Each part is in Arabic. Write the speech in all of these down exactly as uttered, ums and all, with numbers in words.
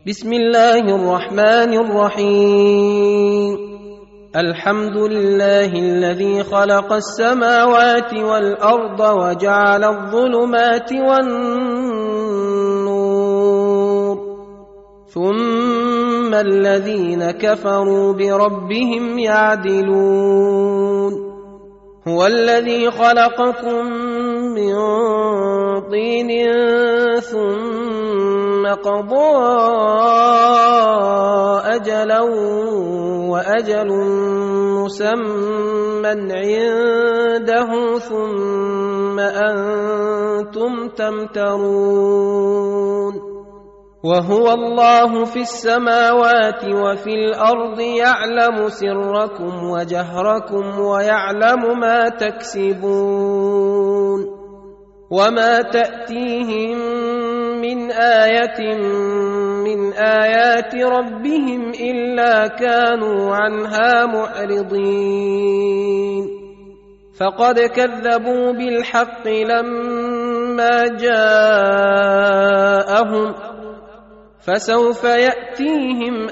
بسم الله الرحمن الرحيم. الحمد لله الذي خلق السماوات والأرض وجعل الظلمات والنور، ثم الذين كفروا بربهم يعدلون. هو الذي خلقكم من طين ثم قضى أجلا وأجل مسمى عنده ثم أنتم تمترون. وهو الله في السماوات وفي الأرض يعلم سركم وجهركم ويعلم ما تكسبون. وما تأتيهم من آية من آيات ربهم إلا كانوا عنها معرضين. فقد كذبوا بالحق لما جاءهم، فسوف يأتيهم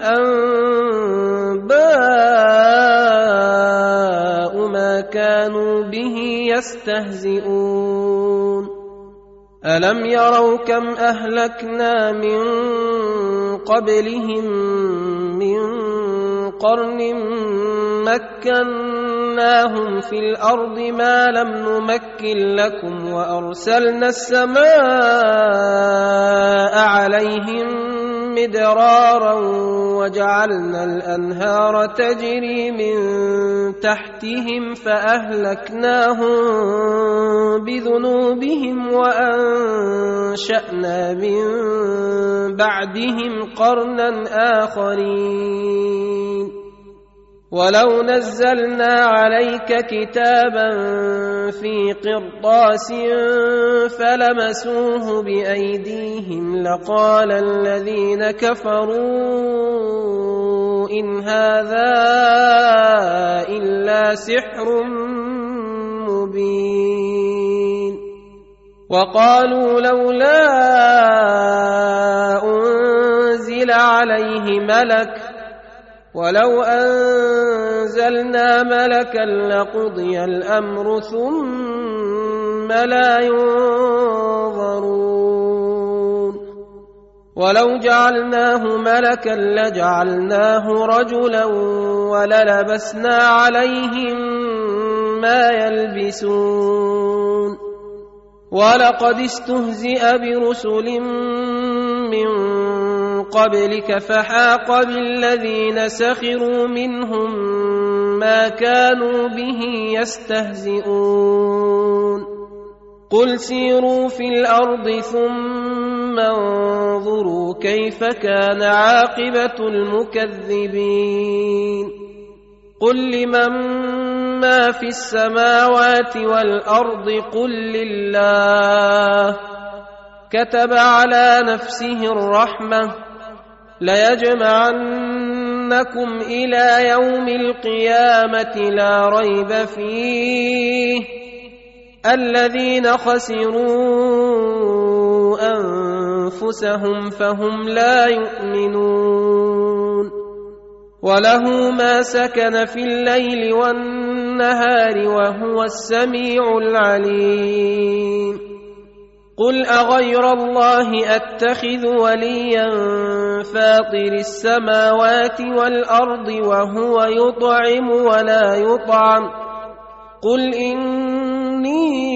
أنباء ما كانوا به يستهزئون. ألم يروا كم أهلكنا من قبلهم من قرن مكناهم في الأرض ما لم نمكن لكم، وأرسلنا السماء عليهم مدرارا وجعلنا الأنهار تجري من تحتهم فأهلكناهم بذنوبهم وأنشأنا من بعدهم قرنا آخرين. ولو نزلنا عليك كتابا في قرطاس فلمسوه بأيديهم لقال الذين كفروا إن هذا إلا سحر مبين. وقالوا لولا أنزل عليه ملك، ولو أنزلنا ملكا لقضي الأمر ثم لا ينظرون. ولو جعلناه ملكا لجعلناه رجلا وللبسنا عليهم ما يلبسون. ولقد استهزئ برسل من قبلك فحاق بالذين سخروا منهم ما كانوا به يستهزئون. قل سيروا في الأرض ثم انظروا كيف كان عاقبة المكذبين. قل لمن ما في السماوات والأرض قل لله كتب على نفسه الرحمة ليجمعنكم إلى يوم القيامة لا ريب فيه الذين خسروا أنفسهم فهم لا يؤمنون. وله ما سكن في الليل والنهار وهو السميع العليم. قل أغير الله أتخذ وليا فاطر السماوات والأرض وهو يطعم ولا يطعم. قل إني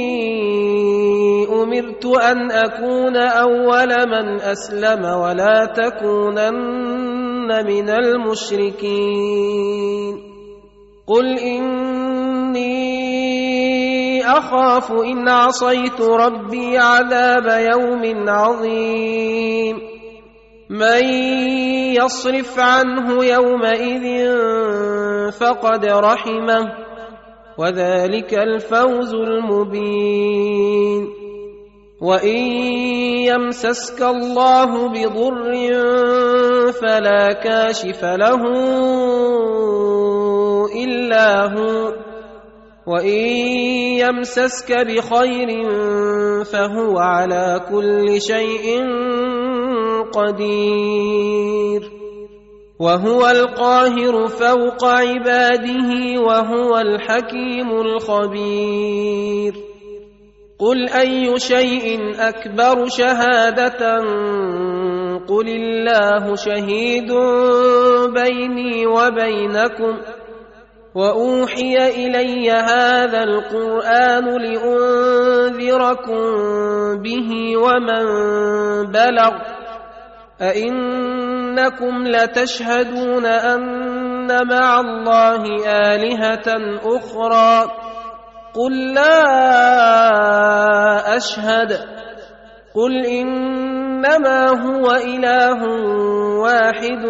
أمرت أن أكون أول من أسلم ولا تكونن من المشركين. قل إني أخاف إن عصيت ربي عذاب يوم عظيم. من يصرف عنه يومئذ فقد رحمه وذلك الفوز المبين. وإن يمسسك الله بضر فلا كاشف له إلا هو، وإن يمسسك بخير فهو على كل شيء قدير وهو القاهر فوق عباده وهو الحكيم الخبير قل أي شيء أكبر شهادة قل الله شهيد بيني وبينكم وأوحي إلي هذا القرآن لأنذركم به ومن بلغ أئنكم لتشهدون أن مع الله آلهة أخرى قل لا أشهد قل إنما هو إله واحد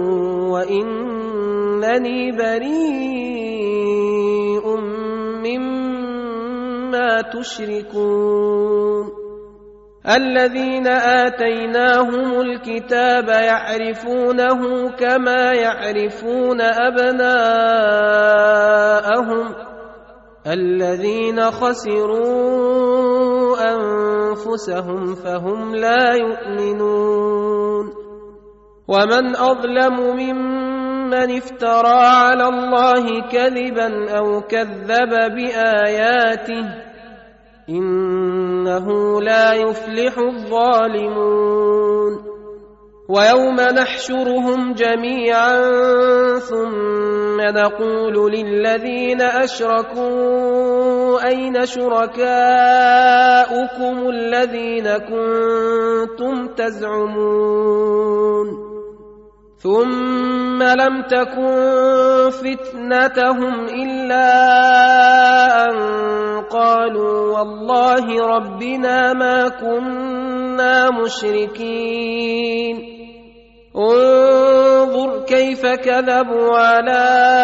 وإنني بريء مما تشركون الذين آتيناهم الكتاب يعرفونه كما يعرفون أبناءهم الذين خسروا أنفسهم فهم لا يؤمنون ومن أظلم ممن افترى على الله كذبا أو كذب بآياته إنه لا يفلح الظالمون ويوم نحشرهم جميعا ثم نقول للذين أشركوا أين شركاؤكم الذين كنتم تزعمون ثم لم تكن فتنتهم إلا أن قالوا والله ربنا ما كنا مشركين انظر كيف كذبوا على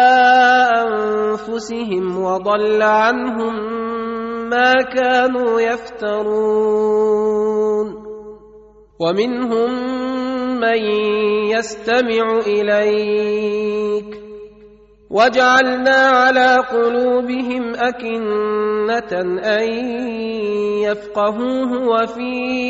أنفسهم وضل عنهم ما كانوا يفترون ومنهم من يستمع إليك وجعلنا على قلوبهم أكنة أن يفقهوه وفي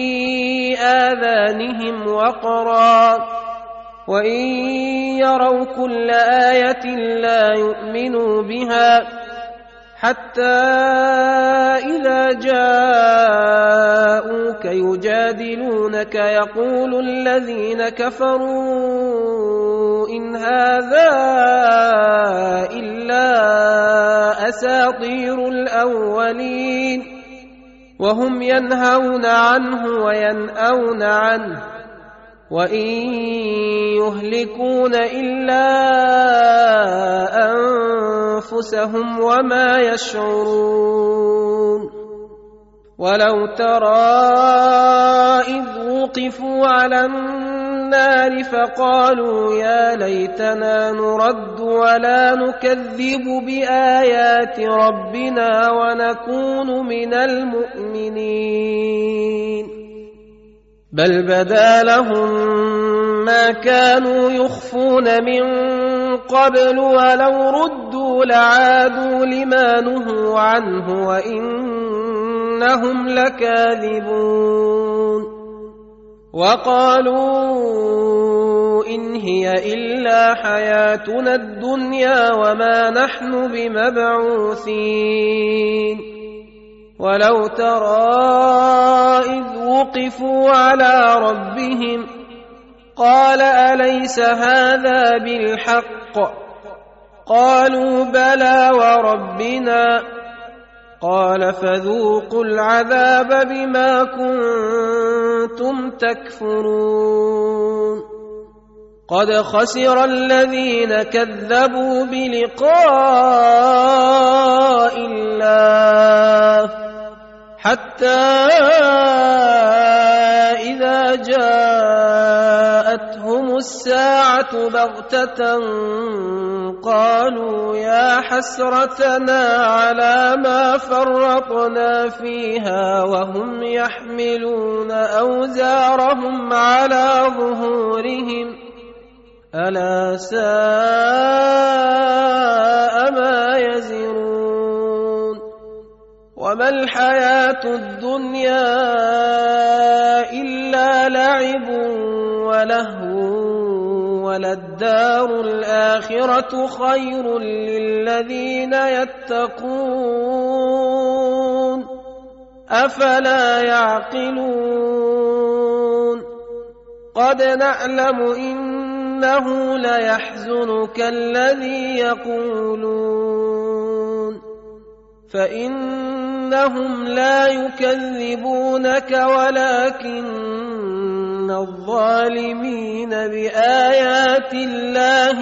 آذانهم وقرا وإن يروا كل آية لا يؤمنوا بها حتى إذا جاءوك يجادلونك يقول الذين كفروا إن هذا إلا أساطير الأولين وهم ينهون عنه وينأون عنه وإن يهلكون إلا أنفسهم وما يشعرون ولو ترى إذ وقفوا على النار فقالوا يا ليتنا نرد ولا نكذب بآيات ربنا ونكون من المؤمنين بل بدا لهم ما كانوا يخفون من قبل ولو ردوا لعادوا لما نهوا عنه وإنهم لكاذبون وقالوا إن هي إلا حياتنا الدنيا وما نحن بمبعوثين ولو ترى إذ وقفوا على ربهم قال أليس هذا بالحق قالوا بلى وربنا قال فذوقوا العذاب بما كنتم تكفرون قد خسر الذين كذبوا بلقاء الله حتى إذا جاءتهم الساعة بغتة قالوا يا حسرتنا على ما فرطنا فيها وهم يحملون أوزارهم على ظهورهم ألا ساء ما يزرون وما الحياة الدنيا إلا لعب لهو وللدار الآخرة خير للذين يتقون أفلا يعقلون قد نعلم إنه ليحزنك الذي يقولون فإنهم لا يكذبونك ولكن الظالمين بآيات الله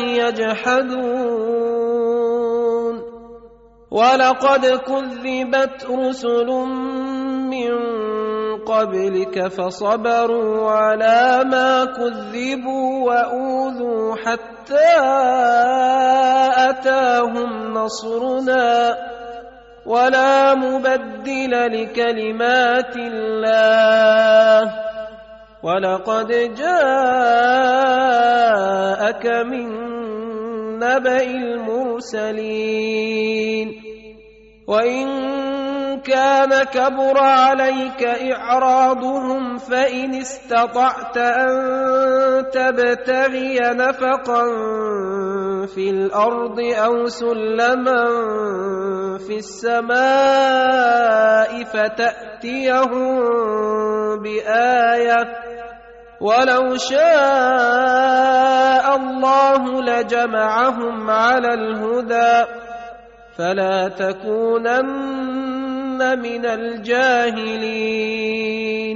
يجحدون ولقد كذبت رسل من قبلك فصبروا على ما كذبوا وأوذوا حتى أتاهم نصرنا ولا مبدل لكلمات الله ولقد جاءك من نبأ المرسلين وإن كان كبر عليك إعراضهم فإن استطعت أن تبتغي نفقا في الأرض أو سلما في السماء فتأتيهم بآية ولو شاء الله لجمعهم على الهدى فلا تكونن من الجاهلين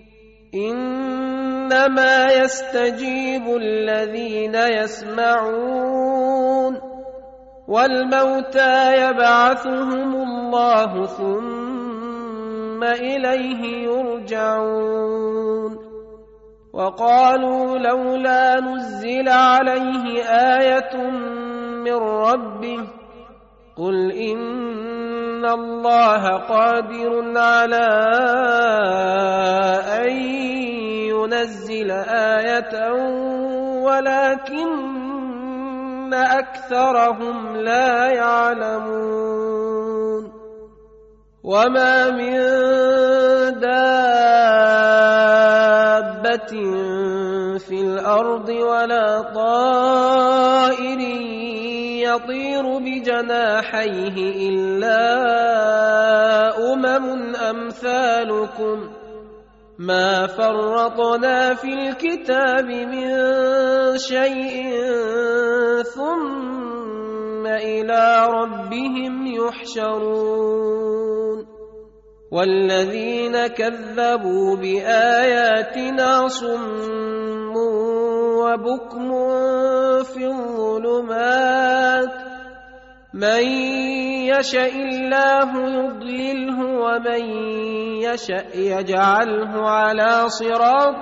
إنما يستجيب الذين يسمعون والموتى يبعثهم الله ثم إليه يرجعون وقالوا لولا نزل عليه آية من ربه قل إن الله قادر على أن ينزل آية ولكن أكثرهم لا يعلمون وما من دابة في الأرض ولا طائر يطير بجناحيه إلا أمم أمثالكم ما فرطنا في الكتاب من شيء ثم إلى ربهم يحشرون والذين كذبوا بآياتنا صم وبكم في الظلمات من يشاء الله يضلله ومن يشاء يجعله على صراط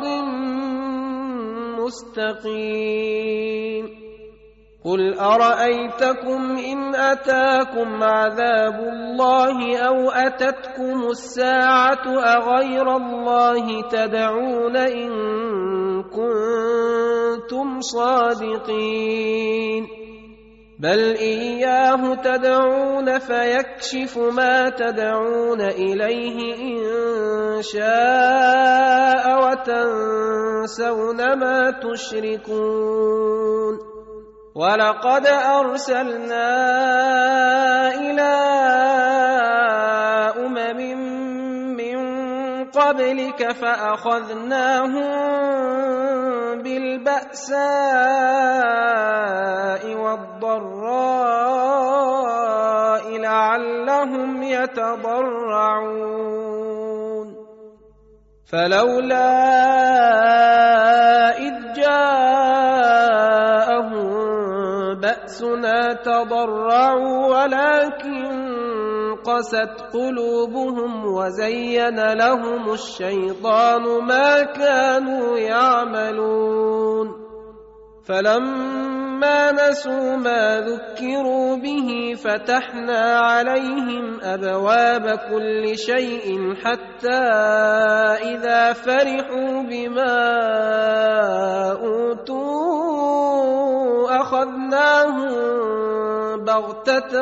مستقيم قل أرأيتكم إن أتاكم عذاب الله أو أتتكم الساعة أغير الله تدعون إن كنتم صادقين بل إياه تدعون فيكشف ما تدعون إليه إن شاء وتنسون ما تشركون ولقد أرسلنا إلى أمم من قبلك فأخذناهم بالبأساء والضراء لعلهم يتضرعون فلولا إذ جاءهم بأسنا تضرعوا ولكن قست قلوبهم وزين لهم الشيطان ما كانوا يعملون فلما نسوا ما ذكروا به فتحنا عليهم أبواب كل شيء حتى إذا فرحوا بما أوتوا أخذناهم بغتة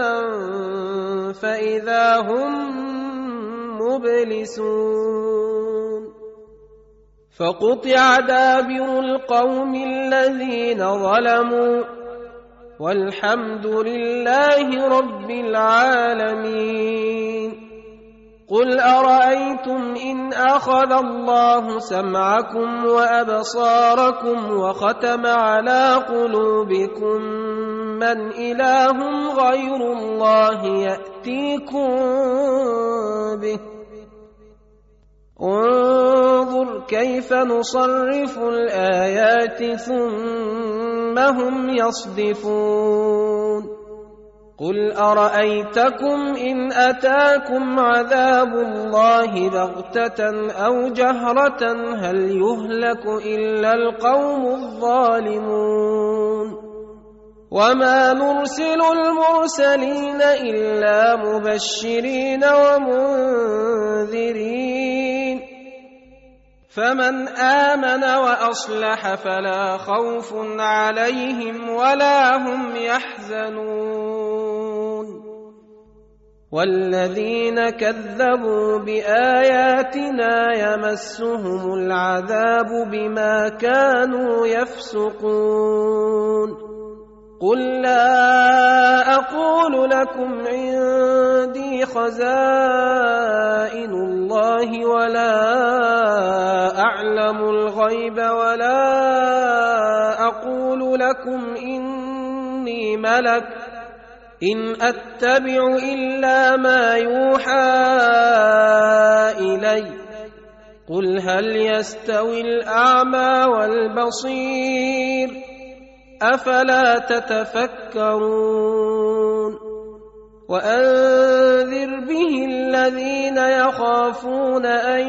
فإذا هم مبلسون فقطع دابر القوم الذين ظلموا والحمد لله رب العالمين. قل أرأيتم إن أخذ الله سمعكم وأبصاركم وختم على قلوبكم من إله غير الله يأتيكم به؟ انظر كيف نصرف الآيات ثم هم يصدفون. قل أرأيتكم إن أتاكم عذاب الله بغتة أو جهرة هل يهلك إلا القوم الظالمون؟ وما نرسل المرسلين إلا مبشرين ومنذرين، فمن آمن وأصلح فلا خوف عليهم ولا هم يحزنون. والذين كذبوا بآياتنا يمسهم العذاب بما كانوا يفسقون. قل لا أقول لكم عندي خزائن الله ولا أعلم الغيب ولا أقول لكم إني ملك إن أتبع إلا ما يوحى إلي. قل هل يستوي الأعمى والبصير أفلا تتفكرون. وأنذر به الذين يخافون أن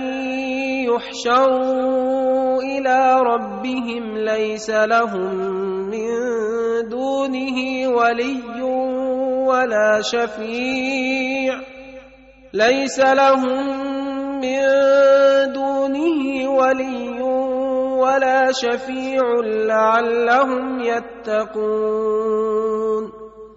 يحشروا إلى ربهم ليس لهم من دونه ولي ولا شفيع ليس لهم من دونه ولي ولا شفيع لعلهم يتقون.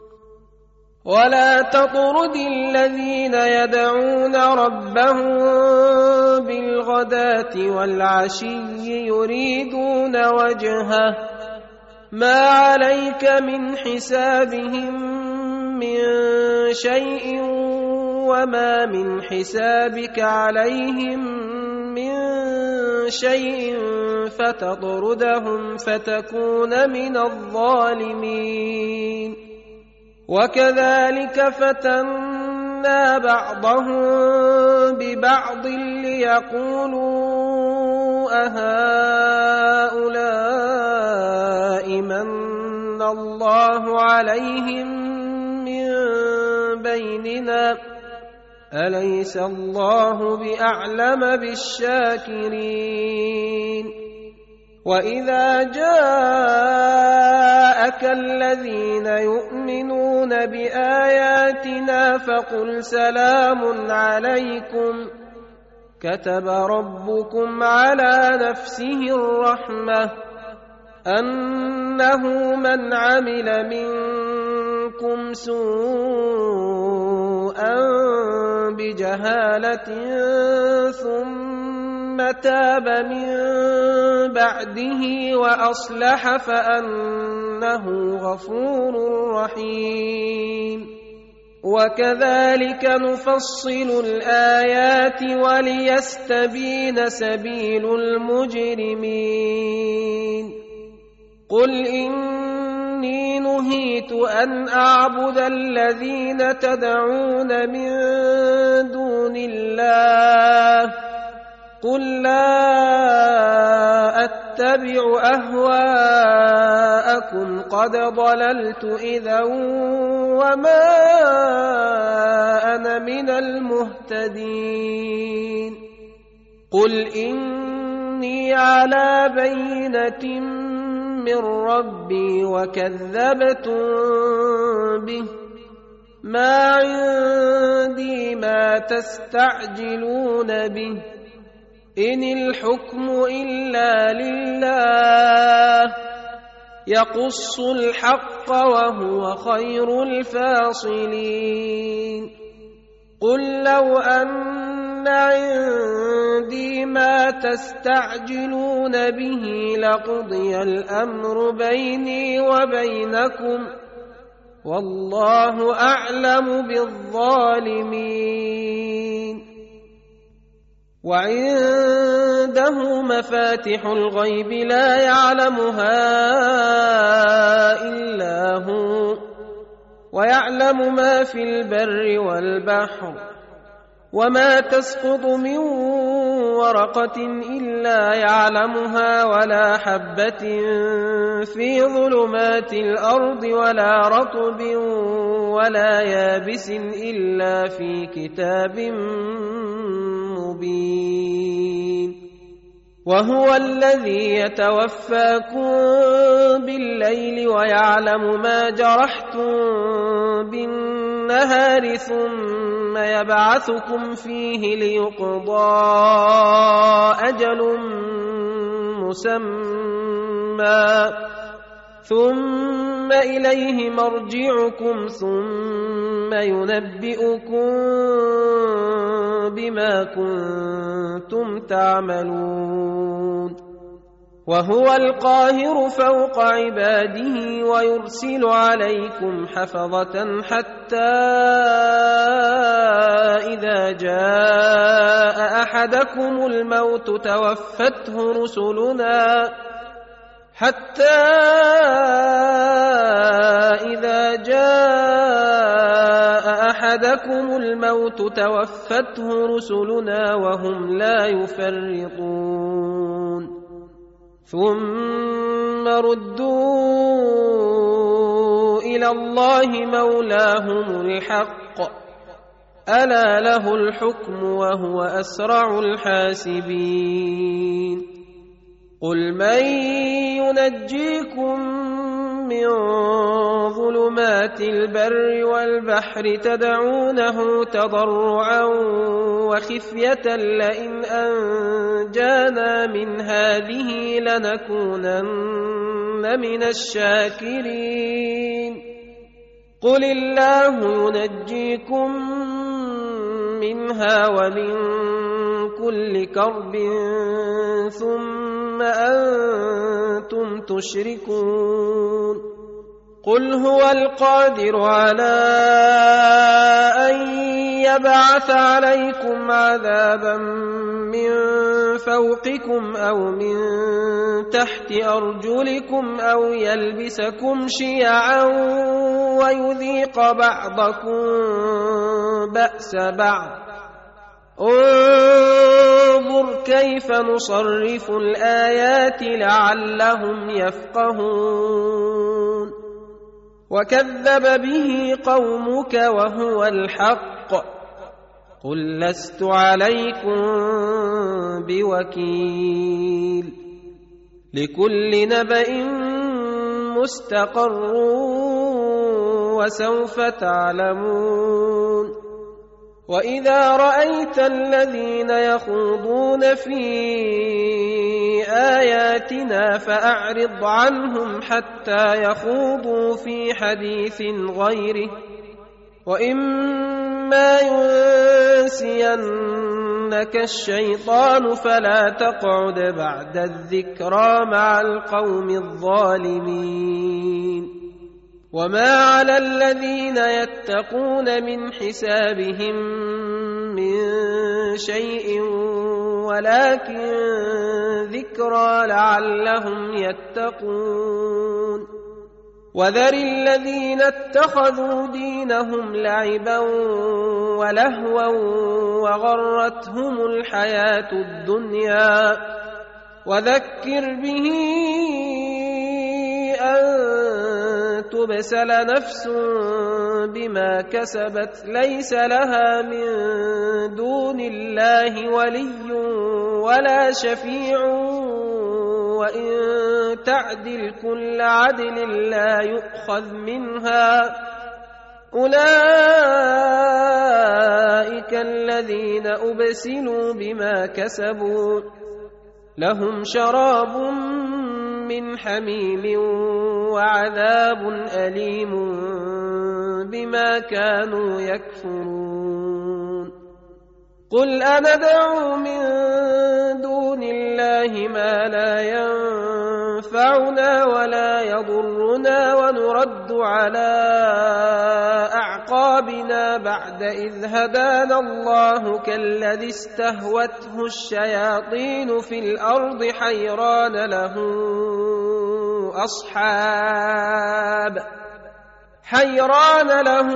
ولا تطرد الذين يدعون ربهم بالغداة والعشي يريدون وجهه ما عليك من حسابهم من شيء وما من حسابك عليهم من شيء فتطردهم فتكون من الظالمين. وكذلك فتنا بعضهم ببعض ليقولوا أهؤلاء من الله عليهم من بيننا أليس الله بأعلم بالشاكرين. وإذا جاءك الذين يؤمنون بآياتنا فقل سلام عليكم كتب ربكم على نفسه الرحمة أنه من عمل منكم سوءا بجهالة ثم تاب من بعده وأصلح فأنه غفور رحيم. وكذلك نفصل الآيات وليستبين سبيل المجرمين. قل إني نهيت أن أعبد الذين تدعون من دون الله قل لا أتبع أهواءكم قد ضللت إذا وما أنا من المهتدين. قل إني على بينة من ربي وكذبتم به ما عندي ما تستعجلون به إن الحكم إلا لله يقص الحق وهو خير الفاصلين. قل لو أن عندي ما تستعجلون به لقضي الأمر بيني وبينكم والله أعلم بالظالمين. وعنده مفاتح الغيب لا يعلمها إلا هو ويعلم ما في البر والبحر وما تسقط من ورقة إلا يعلمها ولا حبة في ظلمات الأرض ولا رطب ولا يابس إلا في كتاب مبين. وهو الذي يتوفاكم بالليل ويعلم ما جرحتم بالنهار ثم يبعثكم فيه ليقضى أجل مسمى ثم إليه مرجعكم ثم ينبئكم بما كنتم تعملون. وهو القاهر فوق عباده ويرسل عليكم حفظة حتى إذا جاء أحدكم الموت توفته رسلنا حتى إذا جاء أحدكم الموت توفته رسلنا وهم لا يفرطون ثم ردوا إلى الله مولاهم الحق ألا له الحكم وهو أسرع الحاسبين. قل من ينجيكم من ظلمات البر والبحر تدعونه تضرعا وخفية لئن أنجانا من هذه لنكونن من الشاكرين. قل الله ينجيكم منها ومن كل كرب ثم أنتم تشركون. قل هو القادر على أن يبعث عليكم عذابا من فوقكم أو من تحت أرجلكم أو يلبسكم شيعا ويذيق بعضكم بأس بعض. انظر كيف نصرف الآيات لعلهم يفقهون. وكذب به قومك وهو الحق قل لست عليكم بوكيل. لكل نبأ مستقر وسوف تعلمون. وإذا رأيت الذين يخوضون في آياتنا فأعرض عنهم حتى يخوضوا في حديث غيره وإما ينسينك الشيطان فلا تقعد بعد الذكرى مع القوم الظالمين. وما على الذين يتقون من حسابهم من شيء ولكن ذكرى لعلهم يتقون. وذر الذين اتخذوا دينهم لعبا ولهوا وغرتهم الحياة الدنيا وذكر به أن تبسل نفس بما كسبت ليس لها من دون الله ولي ولا شفيع وإن تعدل كل عدل لا يؤخذ منها. أولئك الذين أبسلوا بما كسبوا لهم شراب من حميم وعذاب أليم بما كانوا يكفرون. قل أندعو من دون الله ما لا ينفعنا ولا يضرنا ونرد على أعقابنا بعد إذ هدانا الله كالذي استهوته الشياطين في الأرض حيران له أصحاب حيران له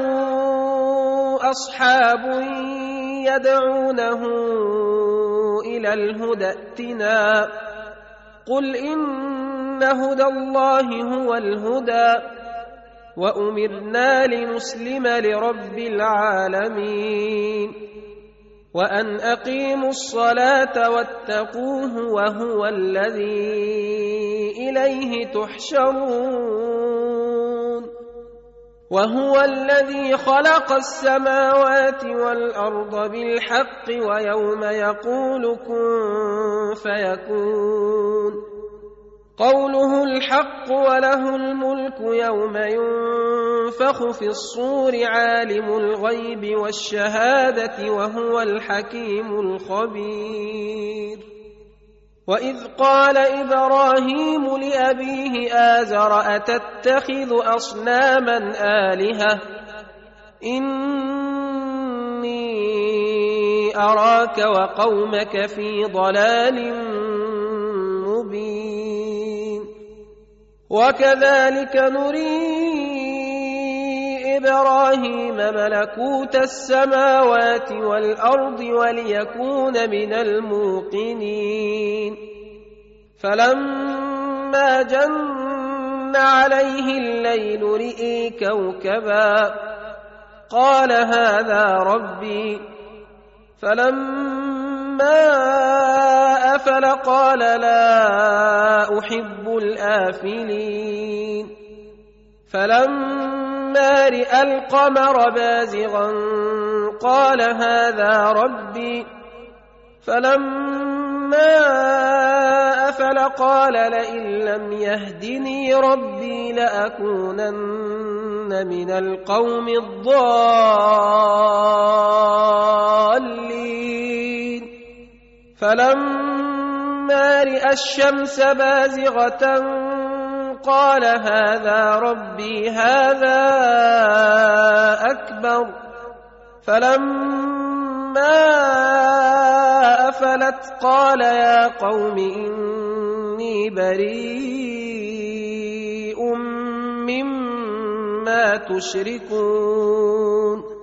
أصحاب يدعونه إلى الهدى ائتنا قل إن هدى الله هو الهدى وأمرنا لنسلم لرب العالمين وأن أقيموا الصلاة واتقوه وهو الذي إليه تحشرون وهو الذي خلق السماوات والأرض بالحق ويوم يقول كن فيكون قوله الحق وله الملك يوم ينفخ في الصور عالم الغيب والشهادة وهو الحكيم الخبير وإذ قال إبراهيم لأبيه آزر أتتخذ أصناما آلهة إني أراك وقومك في ضلال مبين وكذلك نري إبراهيم ملكوت السماوات والأرض وليكون من الموقنين فلما جن عليه الليل رئي كوكبا قال هذا ربي فلما أفل قال لا أحب الآفلين فلما رأى القمر بازغا قال هذا ربي فلما أفل قال لئن لم يهدني ربي لأكونن من القوم الضالين فلما رأى الشمس بازغة قال هذا ربي هذا أكبر فلما أفلت قال يا قوم إني بريء مما تشركون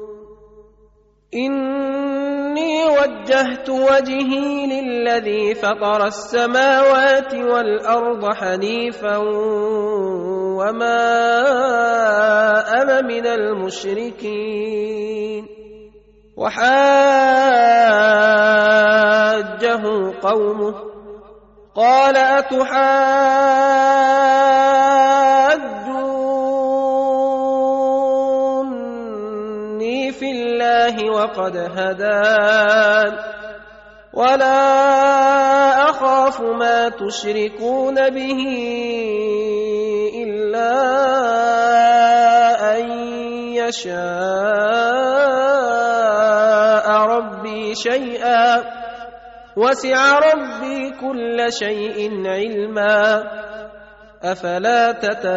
إني وجهت وجهي للذي فطر السماوات والأرض حنيفا وما أنا من المشركين وحاجه قومه قال أتحاجوني في الله وقد هدان ولا أخاف ما تشركون به إلا أن يشاء ربي شيئا وسع ربي كل شيء علما أفلا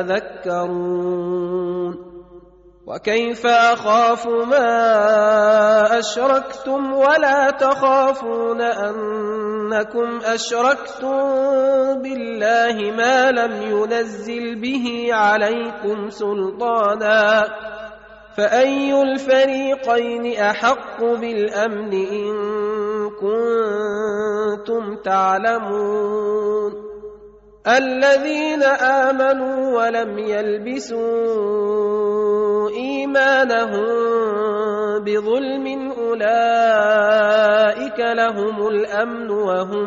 تتذكرون وكيف أخاف ما أشركتم ولا تخافون أنكم أشركتم بالله ما لم ينزل به عليكم سلطانا فأي الفريقين أحق بالأمن إن كنتم تعلمون الذين آمنوا ولم يلبسوا إيمانهم بظلم أولئك لهم الأمن وهم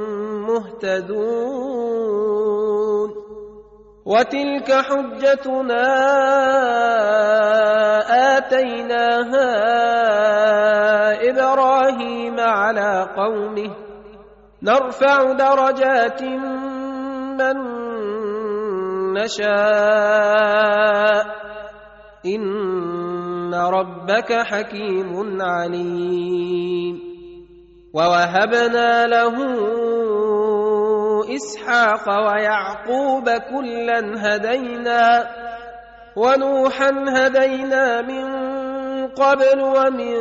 مهتدون وتلك حجتنا آتيناها إبراهيم على قومه نرفع درجات من نشاء إن ربك حكيم عليم ووهبنا له إسحاق ويعقوب كلا هدينا ونوحا هدينا من قبل ومن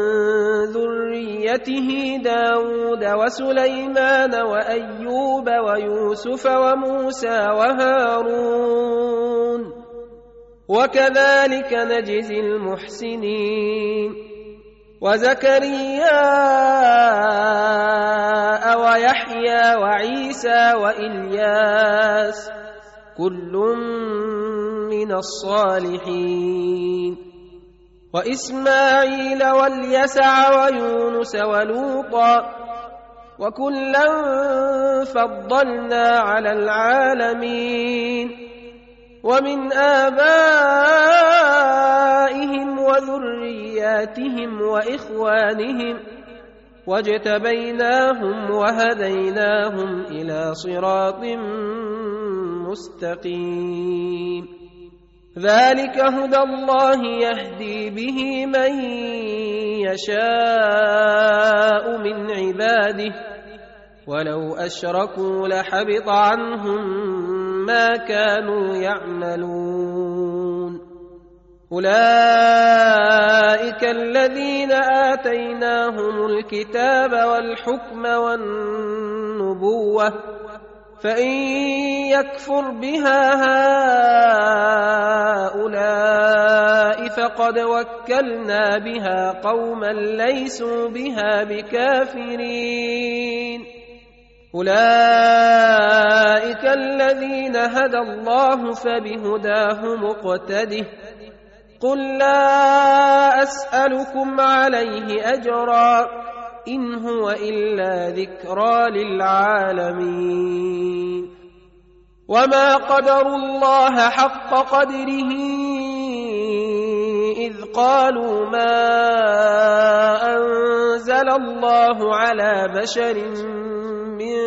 ذريته داود وسليمان وأيوب ويوسف وموسى وهارون وكذلك نجزي المحسنين وزكريا ويحيى وعيسى وإلياس كل من الصالحين وإسماعيل واليسع ويونس ولوطا وكلا فضلنا على العالمين ومن آبائهم وذرياتهم وإخوانهم واجتبيناهم وهديناهم إلى صراط مستقيم ذلك هدى الله يهدي به من يشاء من عباده ولو أشركوا لحبط عنهم ما كانوا يعملون أولئك الذين آتيناهم الكتاب والحكم والنبوة فإن يكفر بها هؤلاء فقد وكلنا بها قوما ليسوا بها بكافرين أولئك الذين هدى الله فبهداه مقتده قل لا أسألكم عليه أجرا إن هو إلا ذكرى للعالمين وما قدروا الله حق قدره إذ قالوا ما أنزل الله على بشر من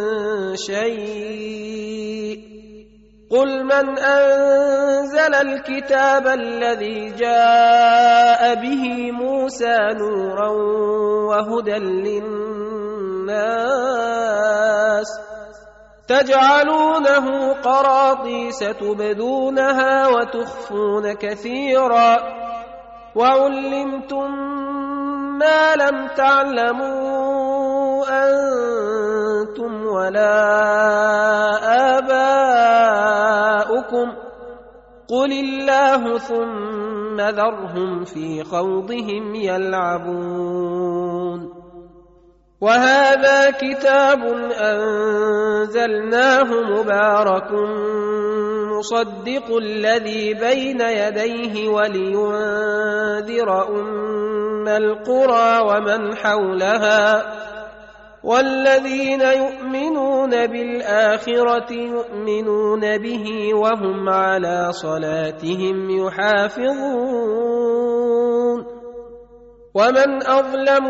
شيء قل من أنزل الكتاب الذي جاء به موسى نورا وهدى للناس تجعلونه قراطيس تبدونها وتخفون كثيرا وعلمتم ما لم تعلموا أنتم ولا آباؤكم قل الله ثم ذرهم في خوضهم يلعبون وهذا كتاب أنزلناه مبارك مصدق الذي بين يديه ولينذر أم القرى ومن حولها والذين يؤمنون بالآخرة يؤمنون به وهم على صلاتهم يحافظون ومن أظلم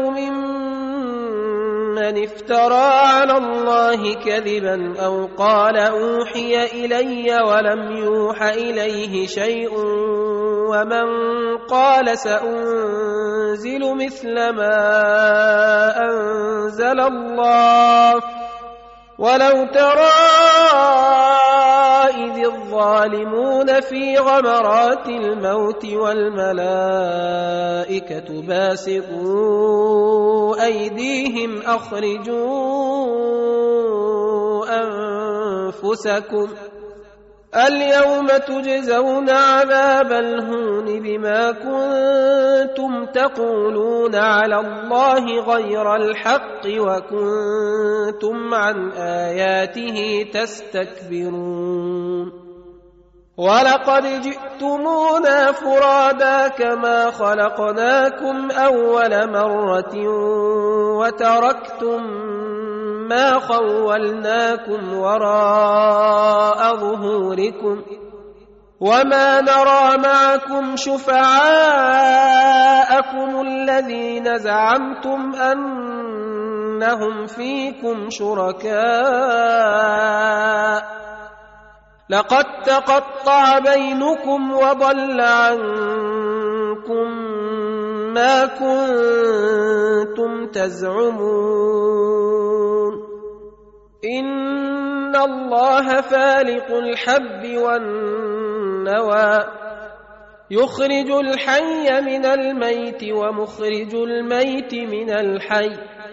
ممن افترى على الله كذبا أو قال أوحي إلي ولم يوح إليه شيء ومن قال سأنزل مثل ما أنزل الله ولو ترى إذ الظالمون في غمرات الموت والملائكة باسطوا أيديهم أخرجوا أنفسكم اليوم تجزون عذاب الهون بما كنتم تقولون على الله غير الحق وكنتم عن آياته تستكبرون ولقد جئتمونا فرادا كما خلقناكم أول مرة وتركتم ما خولناكم وراء ظهوركم وما نرى معكم شفعاءكم الذين زعمتم أنهم فيكم شركاء لقد تقطع بينكم وضل عنكم ما كنتم تزعمون إن الله فالق الحب والنوى يخرج الحي من الميت ومخرج الميت من الحي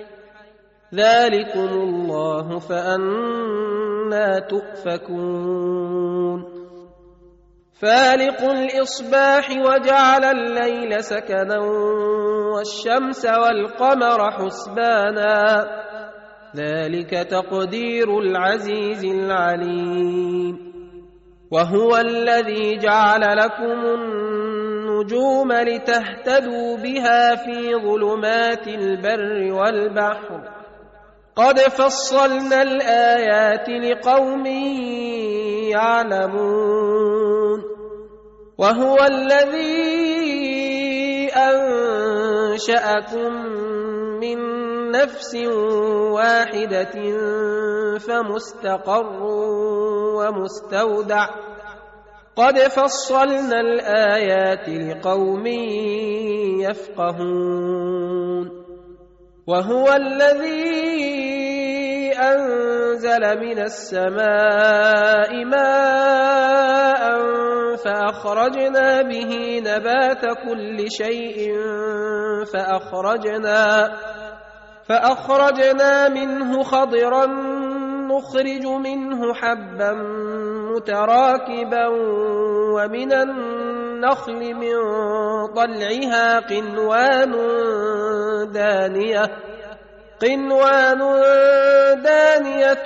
ذلكم الله فأنى تؤفكون فالق الإصباح وجعل الليل سكنا والشمس والقمر حسبانا ذلك تقدير العزيز العليم وهو الذي جعل لكم النجوم لتهتدوا بها في ظلمات البر والبحر قد فصلنا الآيات لقوم يعلمون وهو الذي أنشأكم من نفس واحدة فمستقر ومستودع قد فصلنا الآيات لقوم يفقهون وهو الذي أنزل من السماء ماء فأخرجنا به نبات كل شيء فأخرجنا فأخرجنا منه خضرا نخرج منه حبا متراكبا ومن النخل من طلعها قنوان دانية قنوان دانية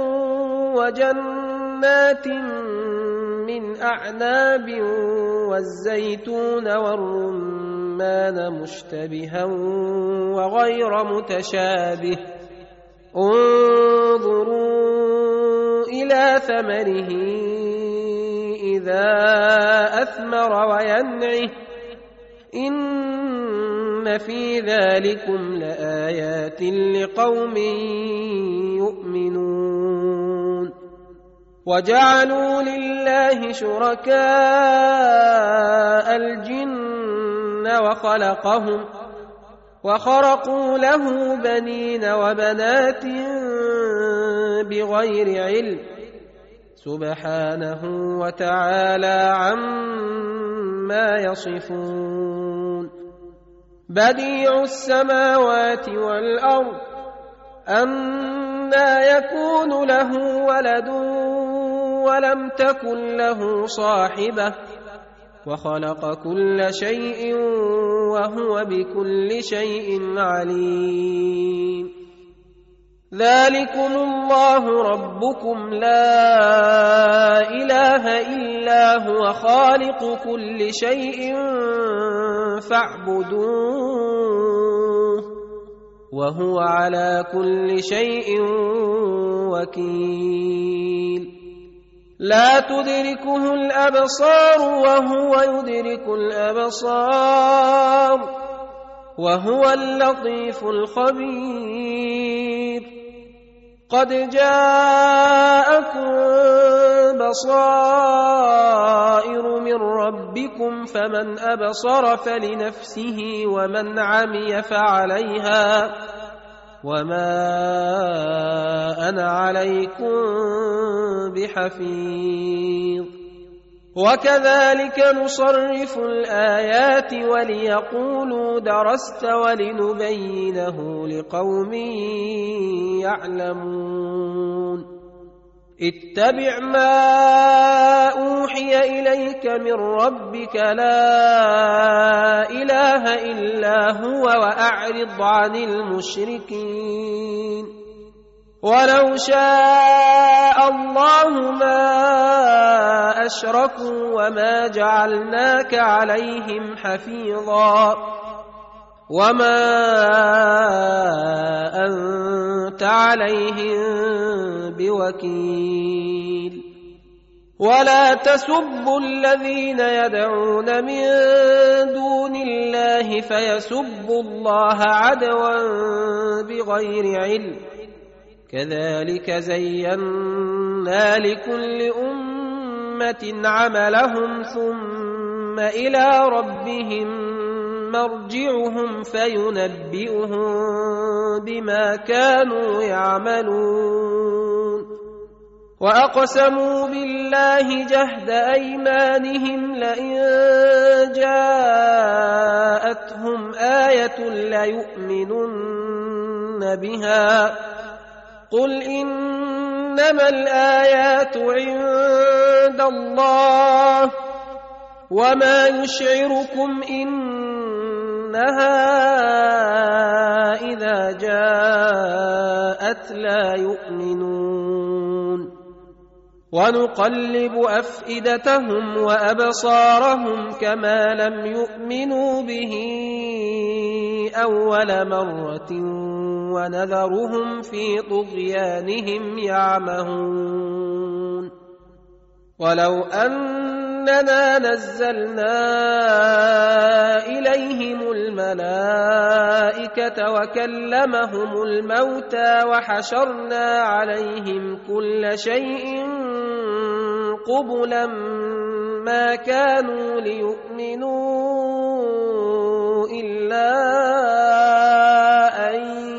وجنات من أعناب والزيتون والرمان مشتبها وغير متشابه انظروا إلى ثمره إذا أثمر وينعه إن في ذلكم لآيات لقوم يؤمنون وجعلوا لله شركاء الجن وخلقهم وخرقوا له بنين وبنات بغير علم سبحانه وتعالى عما يصفون بديع السماوات والأرض أنى يكون له ولد ولم تكن له صاحبة وخلق كل شيء وهو بكل شيء عليم ذلكم الله ربكم لا إله إلا هو خالق كل شيء فاعبدوه وهو على كل شيء وكيل لا تدركه الأبصار وهو يدرك الأبصار وهو اللطيف الخبير قد جاءكم بصائر من ربكم فمن أبصر فلنفسه ومن عمي فعليها وما أنا عليكم بحفيظ وكذلك نصرف الآيات وليقولوا درست ولنبينه لقوم يعلمون اتبع ما أوحي إليك من ربك لا إله إلا هو وأعرض عن المشركين ولو شاء الله ما أشركوا وما جعلناك عليهم حفيظا وما أنت عليهم بوكيل ولا تسبوا الذين يدعون من دون الله فيسبوا الله عدوا بغير علم كذلك زينا لكل أمة عملهم ثم إلى ربهم مرجعهم فينبئهم بما كانوا يعملون وأقسموا بالله جهد أيمانهم لئن جاءتهم آية ليؤمنن بها قل إنما الآيات عند الله وما يشعركم إنها إذا جاءت لا يؤمنون ونقلب أفئدتهم وأبصارهم كما لم يؤمنوا به أول مرة ونذرهم في طغيانهم يعمهون ولو أننا نزلنا إليهم الملائكة وكلمهم الموتى وحشرنا عليهم كل شيء قبلا ما كانوا ليؤمنوا إلا أن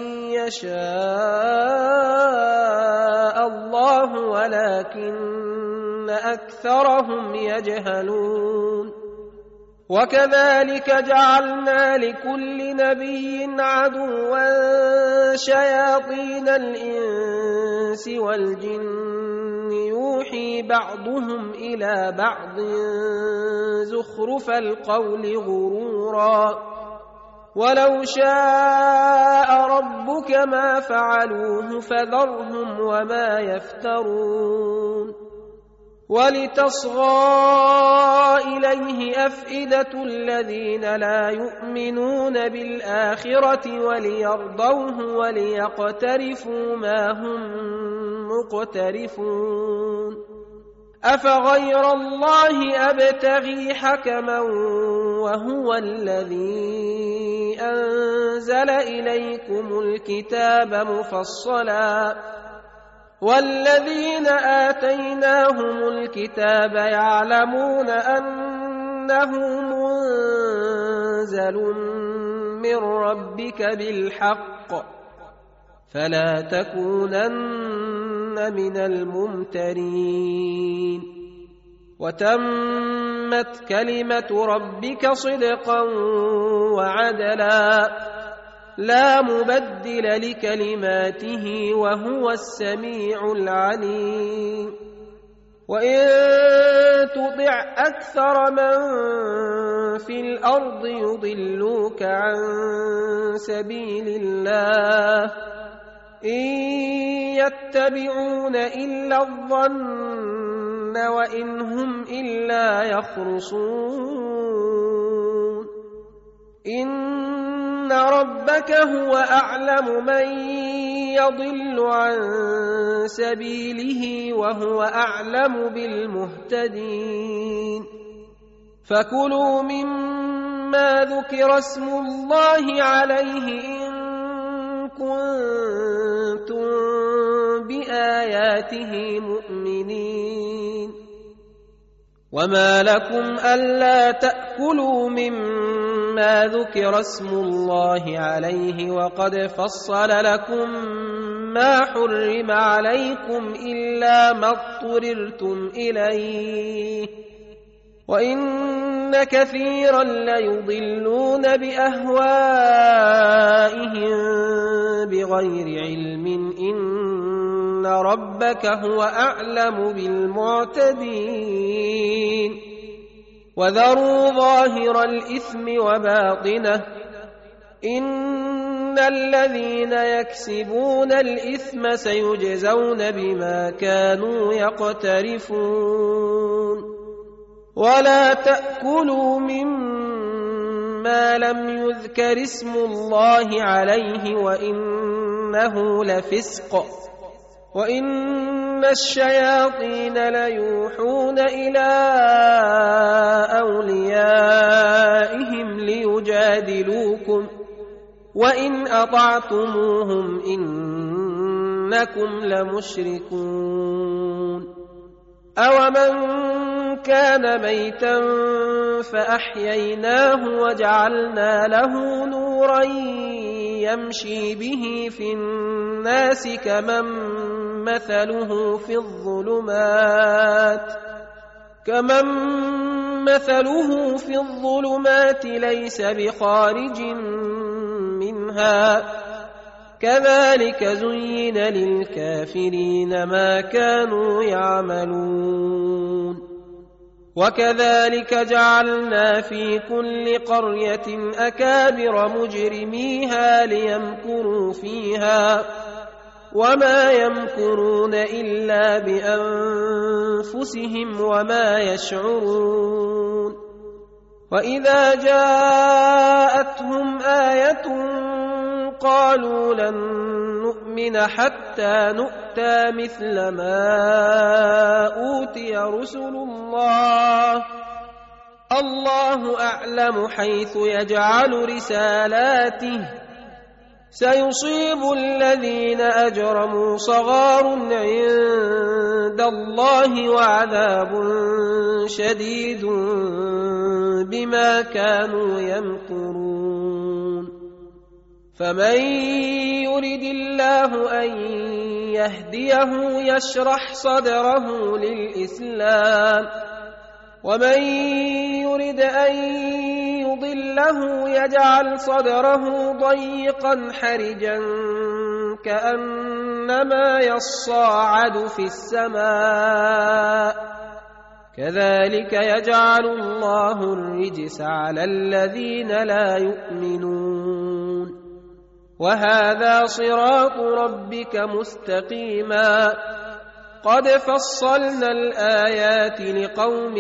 يشاء الله ولكن أكثرهم يجهلون وكذلك جعلنا لكل نبي عدوا شياطين الإنس والجن يوحي بعضهم إلى بعض زخرف القول غرورا ولو شاء ربك ما فعلوه فذرهم وما يفترون ولتصغى إليه أفئدة الذين لا يؤمنون بالآخرة وليرضوه وليقترفوا ما هم مقترفون أفغير الله أبتغي حكما وهو الذي أنزل إليكم الكتاب مفصلا والذين آتيناهم الكتاب يعلمون أنه منزل من ربك بالحق فلا تكونن من الممترين وتمت كلمة ربك صدقا وعدلا لا مبدل لكلماته وهو السميع العليم وإن تطع أكثر من في الأرض يضلوك عن سبيل الله إن يتبعون إلا الظن وإن هم إلا يخرصون إن ربك هو أعلم من يضل عن سبيله وهو أعلم بالمهتدين فكلوا مما ذكر اسم الله عليه إن كنتم بآياته مؤمنين وما لكم ألا تأكلوا مما ذكر اسم الله عليه وقد فصل لكم ما حرم عليكم إلا ما اضطررتم إليه وإن كثيرا ليضلون بأهوائهم بغير علم إن ربك هو أعلم بالمعتدين وذروا ظاهر الإثم وباطنه إن الذين يكسبون الإثم سيجزون بما كانوا يقترفون ولا تأكلوا مما لم يذكر اسم الله عليه وإنه لفسق وإن الشياطين ليوحون إلى أوليائهم ليجادلوكم وإن أطعتموهم إنكم لمشركون أومن كان ميتا فأحييناه وجعلنا له نورا يمشي به في الناس كمن مثله في الظلمات كمن مثله في الظلمات ليس بخارج منها كذلك زين للكافرين ما كانوا يعملون وكذلك جعلنا في كل قرية أكابر مجرميها ليمكروا فيها وما يمكرون إلا بأنفسهم وما يشعرون وإذا جاءتهم آية قالوا لن نؤمن حتى نؤتى مثل ما أوتي رسل الله الله أعلم حيث يجعل رسالاته سيصيب الذين أجرموا صغار عند الله وعذاب شديد بما كانوا يمكرون فمن يرد الله أن يهديه يشرح صدره للإسلام ومن يرد أن يضله يجعل صدره ضيقا حرجا كأنما يصاعد في السماء كذلك يجعل الله الرجس على الذين لا يؤمنون وهذا صراط ربك مستقيما قد فصلنا الآيات لقوم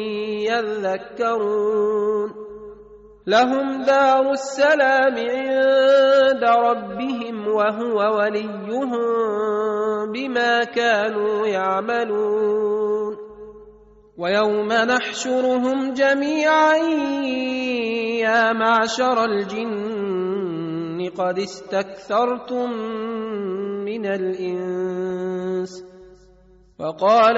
يذكرون لهم دار السلام عند ربهم وهو وليهم بما كانوا يعملون ويوم نحشرهم جميعا يا معشر الجن قد استكثرتم من الإنس وقال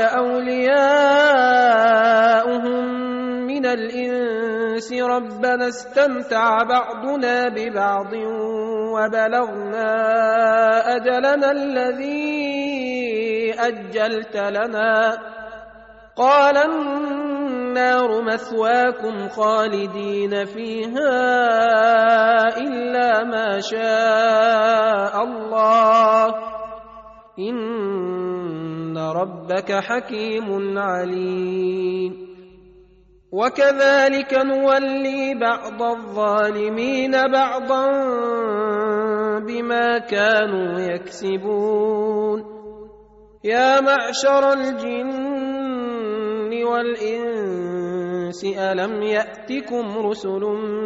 أولياؤهم من الإنس ربنا استمتع بعضنا ببعض وبلغنا أجلنا الذي أجلت لنا قال النار مثواكم خالدين فيها إلا ما شاء الله إن ربك حكيم عليم وكذلك نولي بعض الظالمين بعضا بما كانوا يكسبون يا معشر الجن والإنس ألم يأتكم رسل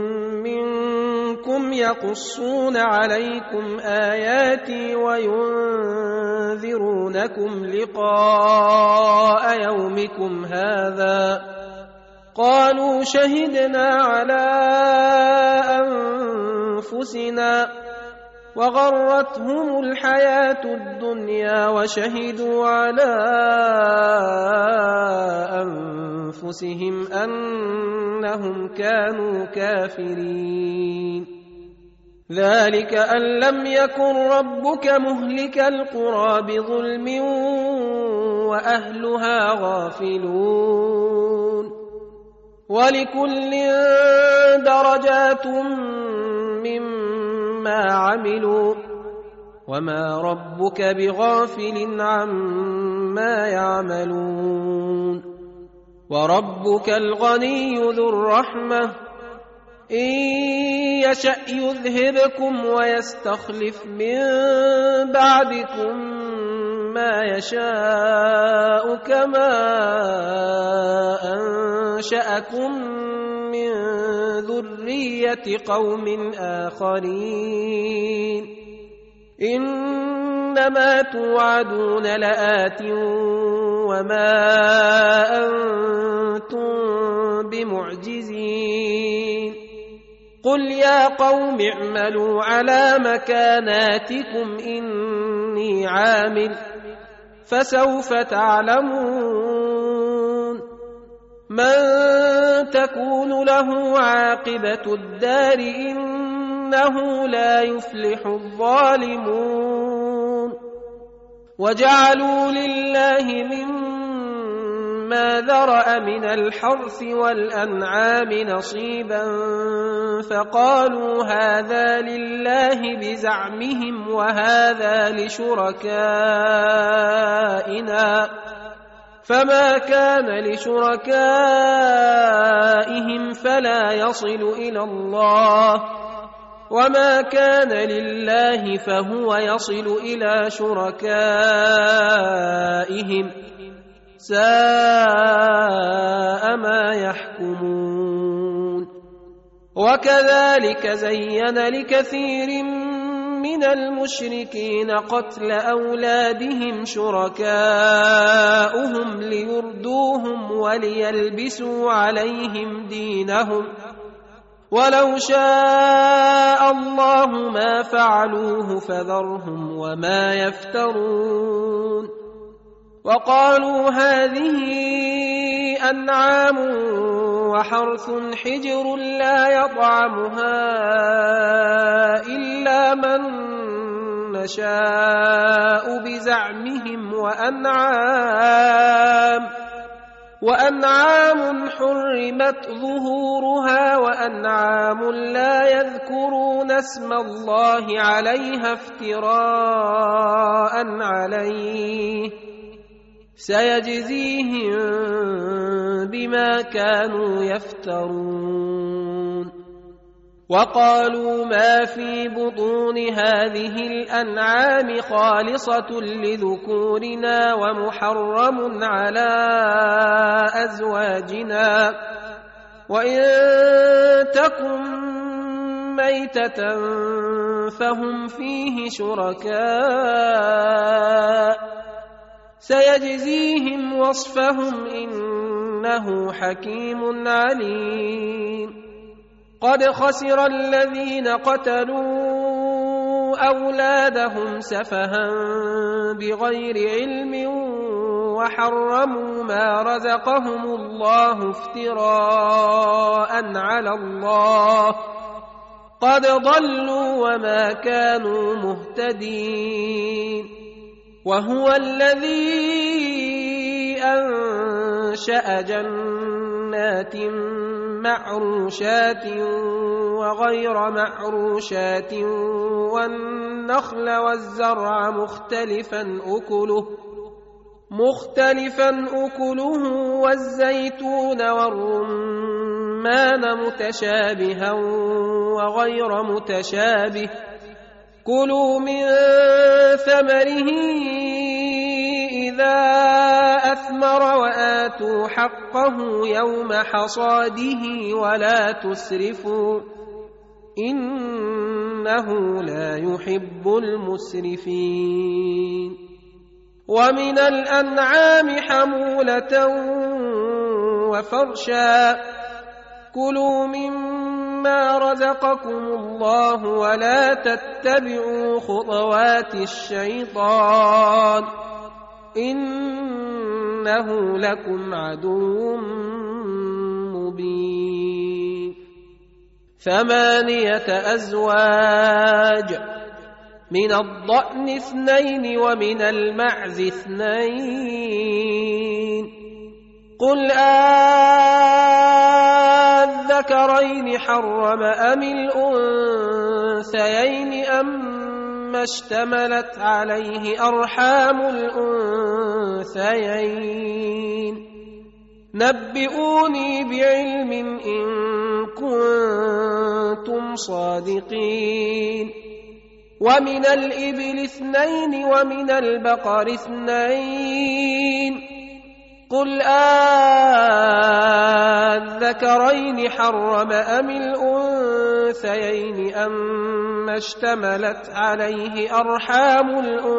منكم يقصون عليكم آياتي وينذرونكم لقاء يومكم هذا قالوا شهدنا على أنفسنا وغرتهم الحياة الدنيا وشهدوا على أنفسهم أنهم كانوا كافرين ذلك أن لم يكن ربك مهلك القرى بظلم وأهلها غافلون ولكل درجات مما عملوا وما ربك بغافل عما يعملون وربك الغني ذو الرحمة إن يشأ يذهبكم ويستخلف من بعدكم ما يشاء كما أنشأكم من ذرية قوم آخرين إنما توعدون لآت وما أنتم بمعجزين قل يا قوم اعملوا على مكاناتكم إني عامل فسوف تعلمون من تكون له عاقبة الدار إنه لا يفلح الظالمون وجعلوا لله مما ذرأ من الحرث والأنعام نصيبا فقالوا هذا لله بزعمهم وهذا لشركائنا فما كان لشركائهم فلا يصل إلى الله وما كان لله فهو يصل إلى شركائهم ساء ما يحكمون وكذلك زين لكثير من المشركين قتل أولادهم شركاؤهم ليردوهم وليلبسوا عليهم دينهم ولو شاء الله ما فعلوه فذرهم وما يفترون وقالوا هذه أنعام وحرث حجر لا يطعمها إلا من نشاء بزعمهم وأنعام وأنعام حرمت ظهورها وأنعام لا يذكرون اسم الله عليها افتراء عليه سيجزيهم بما كانوا يفترون وقالوا ما في بطون هذه الأنعام خالصة لذكورنا ومحرم على أزواجنا وإن تكن ميتة فهم فيه شركاء سيجزيهم وصفهم إنه حكيم عليم قد خسر الذين قتلوا أولادهم سفها بغير علم وحرموا ما رزقهم الله افتراء على الله قد ضلوا وما كانوا مهتدين وهو الذي أنشأ جنات معروشات وغير معروشات والنخل والزرع مختلفا أكله مختلفا أكله والزيتون والرمان متشابها وغير متشابه كلوا من ثمره إذا أثمر وآتوا حقه يوم حصاده ولا تسرفوا إنه لا يحب المسرفين ومن الأنعام حمولة وفرشا كلوا مما رزقكم الله ولا تتبعوا خطوات الشيطان إنه لكم عدو مبين ثمانية أزواج من الضأن اثنين ومن المعز اثنين قل آذكرين حرم أم الأنثيين أما اشتملت عليه أرحام الأنثيين نبئوني بعلم إن كنتم صادقين ومن الإبل اثنين ومن البقر اثنين قل آذكرين حرم أم الأنثيين أما اشتملت عليه أرحام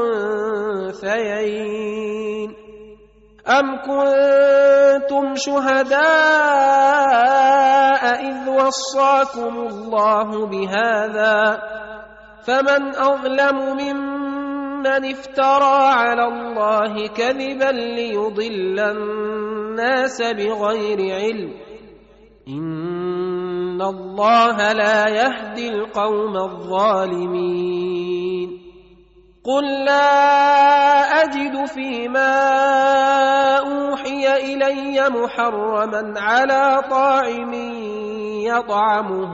الأنثيين أم كنتم شهداء إذ وصاكم الله بهذا فمن أظلم ممن افترى على الله كذبا ليضل الناس الناس بغير علم إن الله لا يهدي القوم الظالمين قل لا أجد فيما أوحي إلي محرما على طاعم يطعمه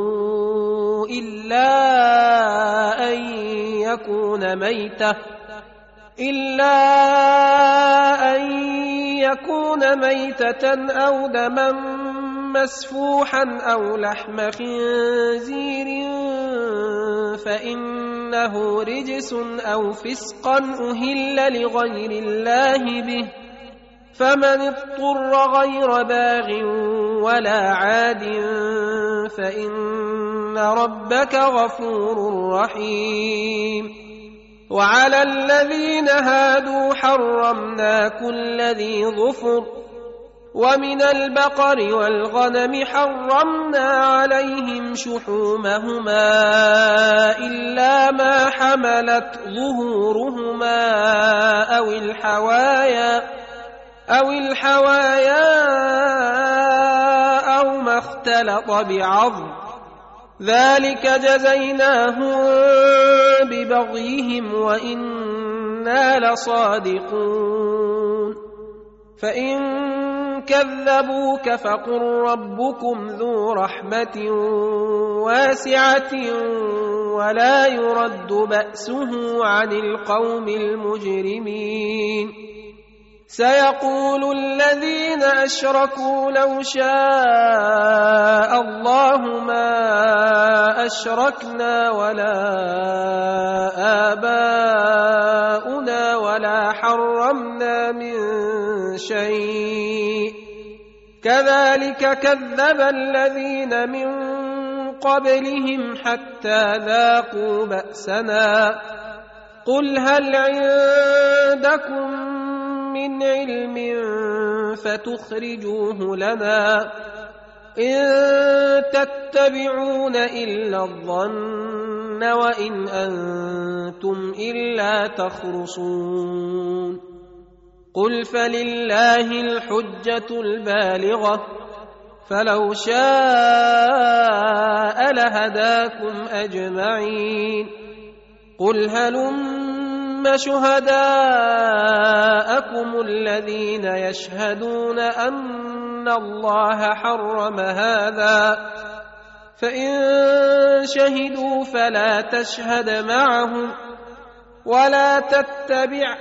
إلا أن يكون ميتة إلا أن يكون ميتة أو دما مسفوحا أو لحم خنزير فإنه رجس أو فسقا أهل لغير الله به فمن اضطر غير باغ ولا عاد فإن ربك غفور رحيم وعلى الذين هادوا حرمنا كل ذي ظفر ومن البقر والغنم حرمنا عليهم شحومهما إلا ما حملت ظهورهما أو الحوايا أو الحوايا أو ما اختلط بعظم ذلك جزيناهم ببغيهم وإنا لصادقون فإن كذبوك فقل ربكم ذو رحمة واسعة ولا يرد بأسه عن القوم المجرمين سيقول الذين أشركوا لو شاء الله ما أشركنا ولا آباؤنا ولا حرمنا من شيء كذلك كذب الذين من قبلهم حتى ذاقوا بأسنا قل هل عندكم من علم فتخرجوه لنا إن تتبعون إلا الظن وإن أنتم إلا تخرصون قل فلله الحجة البالغة فلو شاء لهداكم أجمعين قل هلم شهداءكم الذين يشهدون أن الله حرم هذا فإن شهدوا فلا تشهد معهم ولا تتبع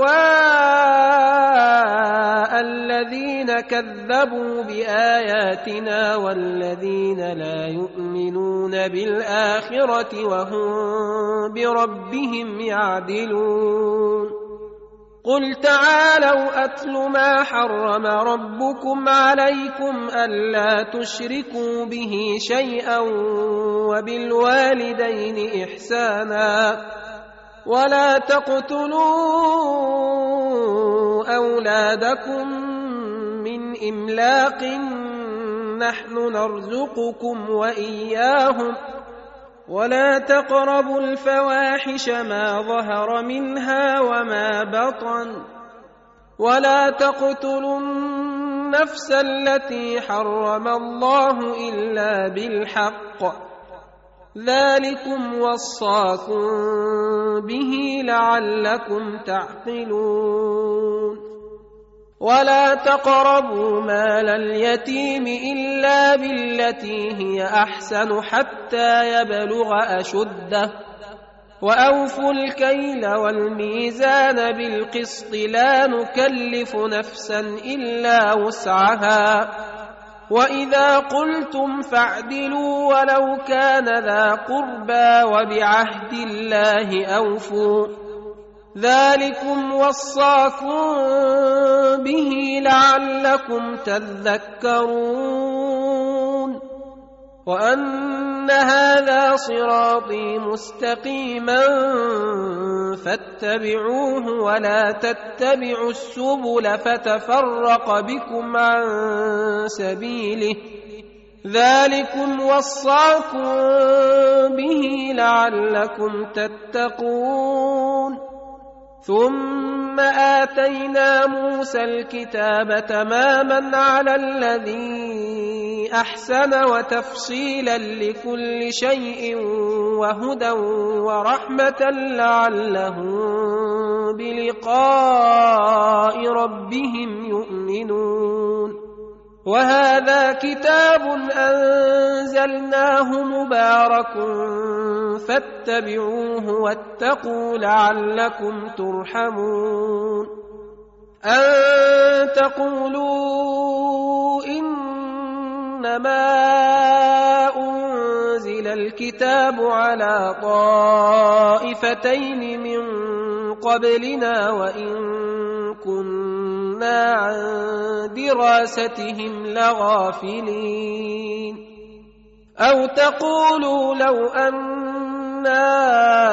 أهواء الذين كذبوا بآياتنا والذين لا يؤمنون بالآخرة وهم بربهم يعدلون قل تعالوا أتل ما حرم ربكم عليكم ألا تشركوا به شيئا وبالوالدين إحسانا ولا تقتلوا أولادكم من إملاق نحن نرزقكم وإياهم ولا تقربوا الفواحش ما ظهر منها وما بطن ولا تقتلوا النفس التي حرم الله إلا بالحق ذلكم وصاكم به لعلكم تعقلون ولا تقربوا مال اليتيم إلا بالتي هي أحسن حتى يبلغ أشده وأوفوا الكيل والميزان بالقسط لا نكلف نفسا إلا وسعها وإذا قلتم فاعدلوا ولو كان ذا قربى وبعهد الله أوفوا ذلكم وصاكم به لعلكم تذكرون وأن هذا صراطي مستقيما فاتبعوه ولا تتبعوا السبل فتفرق بكم عن سبيله ذلكم وصاكم به لعلكم تتقون ثم آتينا موسى الكتاب تماما على الذي أحسن وتفصيلا لكل شيء وهدى ورحمة لعلهم بلقاء ربهم يؤمنون. وهذا كتاب أنزلناه مبارك فاتبعوه واتقوا لعلكم ترحمون. أن تقولوا إنما أنزل الكتاب على طائفتين من قبلنا وإن كنا عن دراستهم لغافلين. أو تقولوا لو أنا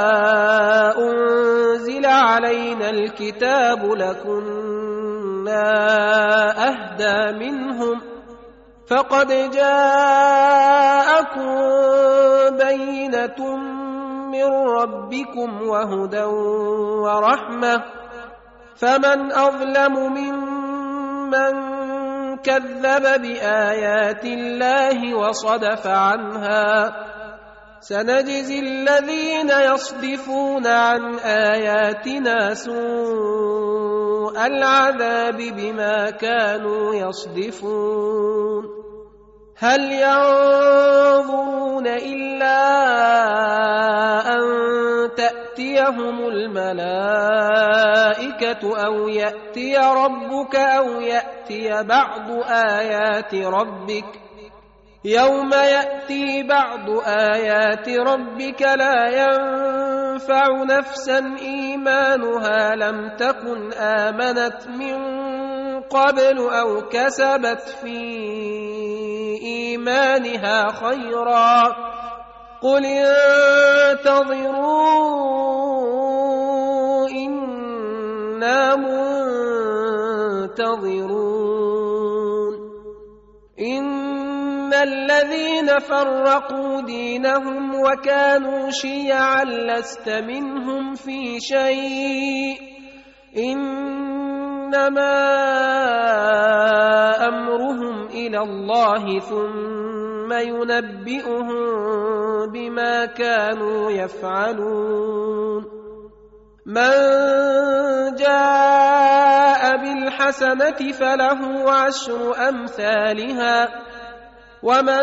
أنزل علينا الكتاب لكنا أهدى منهم فقد جاءكم بينة من ربكم وهدى ورحمة فمن أظلم ممن كذب بآيات الله وصدف عنها. سنجزي الذين يصدفون عن آياتنا سوء العذاب بما كانوا يصدفون. هل ينظرون إلا أن تأتيهم الملائكة أو يأتي ربك أو يأتي بعض آيات ربك يوم يأتي بعض آيات ربك لا ينفع نفسا إيمانها لم تكن آمنت من قبل أو كسبت في إيمانها خيرا قل انتظروا إنا منتظرون. إن الذين فرقوا دينهم وكانوا شيعا لست منهم في شيء إنما أمرهم إلى الله ثم ينبئهم بما كانوا يفعلون. من جاء بالحسنة فله عشر أمثالها ومن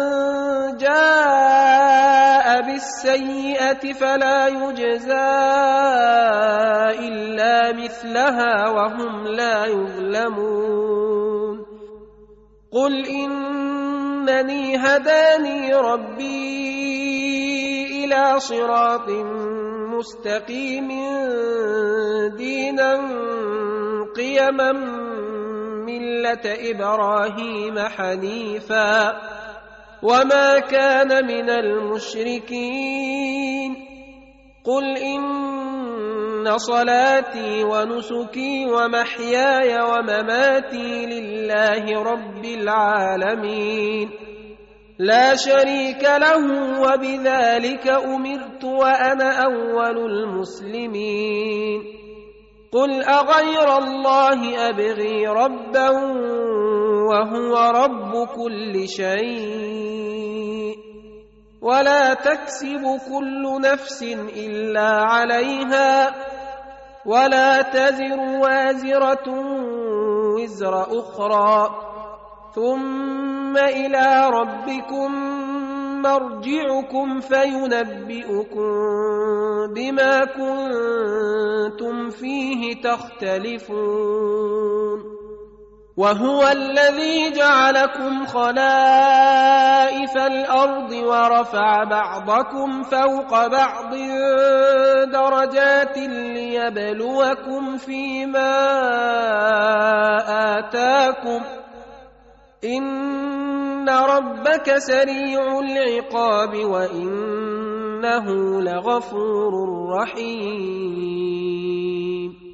جاء بالسيئة فلا يجزى إلا مثلها وهم لا يظلمون. قل إنني هداني ربي إلى صراط مستقيم دينا قيما ملة إبراهيم حنيفا وما كان من المشركين. قل إن صلاتي ونسكي ومحياي ومماتي لله رب العالمين لا شريك له وبذلك أمرت وأنا أول المسلمين. قل أغير الله أبغي ربا وهو رب كل شيء ولا تكسب كل نفس إلا عليها ولا تزر وازرة وزر أخرى ثم إلى ربكم مرجعكم فينبئكم بما كنتم فيه تختلفون. وهو الذي جعلكم خلائف الأرض ورفع بعضكم فوق بعض درجات ليبلوكم فيما آتاكم إن ربك سريع العقاب وإنه لغفور رحيم.